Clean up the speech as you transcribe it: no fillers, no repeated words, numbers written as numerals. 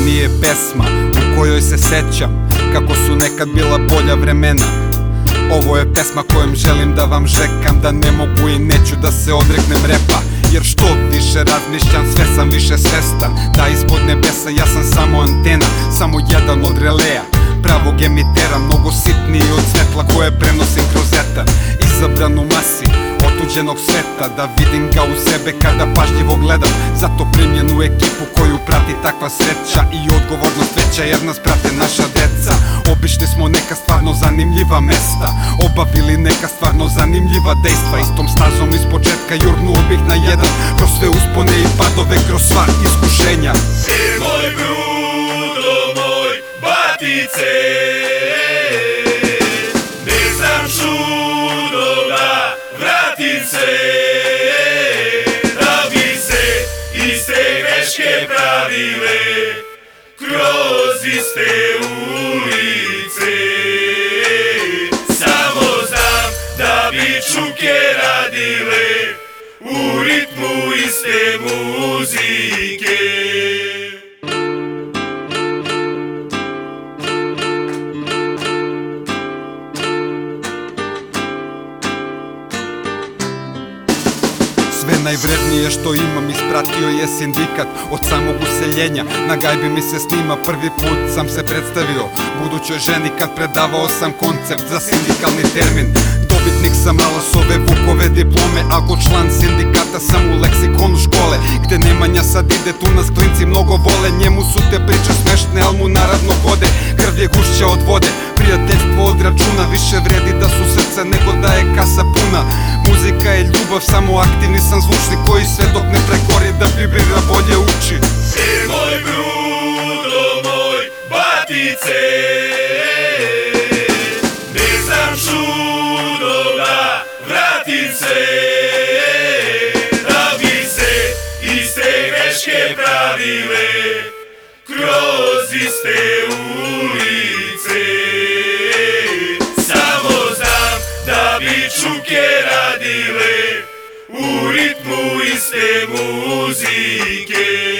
nije pesma u kojoj se sećam kako su nekad bila bolja vremena. Ovo je pesma kojom želim da vam žekam da ne mogu i neću da se odreknem repa. Jer što više razmišljam, sve sam više svestan da ispod nebesa ja sam samo antena, samo jedan od releja pravog emitera, mnogo sitniji od svetla koje prenosim kroz etar. Izabran u masi otuđenog sveta, da vidim ga u sebe kada pažljivo gledam. Zato primljen u ekipu koju prati takva sreća i odgovornost veća, jer nas prate naša deca. Obišli smo neka stvarno zanimljiva mesta, obavili neka stvarno zanimljiva dejstva. Istom stazom iz početka jurnuo bih na jedan, kroz sve uspone i padove, kroz sva iskušenja. Sir moj, brudo moj, batice, ne znam čudo da vratim se, da bi se iste greške pravile kroz iste ulice. Samo znam da bi čuke radile u ritmu iste muzike. Sve najvrednije što imam ispratio je sindikat. Od samog useljenja na gajbi mi se snima, prvi put sam se predstavio budućoj ženi kad predavao sam koncept za sindikalni termin. Dobitnik sam Alasove Vukove diplome, ako član sindikata sam u leksikonu škole, gde Nemanja sad ide, tu nas klinci mnogo vole. Njemu su te priče smešne, al mu naravno gode. Krv je gušća od vode, prijateljstvo od računa, više vredi da su srca nego da je kasa puna. Muzika je ljubav, samo aktivni sam zvučnik koji sve dok ne pregori da vibrira bolje uči. Sir moj, brudo moj, batice, ne znam čudo da vratim se, da bi se iste greške pravile kroz iste ulice. Samo znam da bi čuke radile u ritmu iste muzike.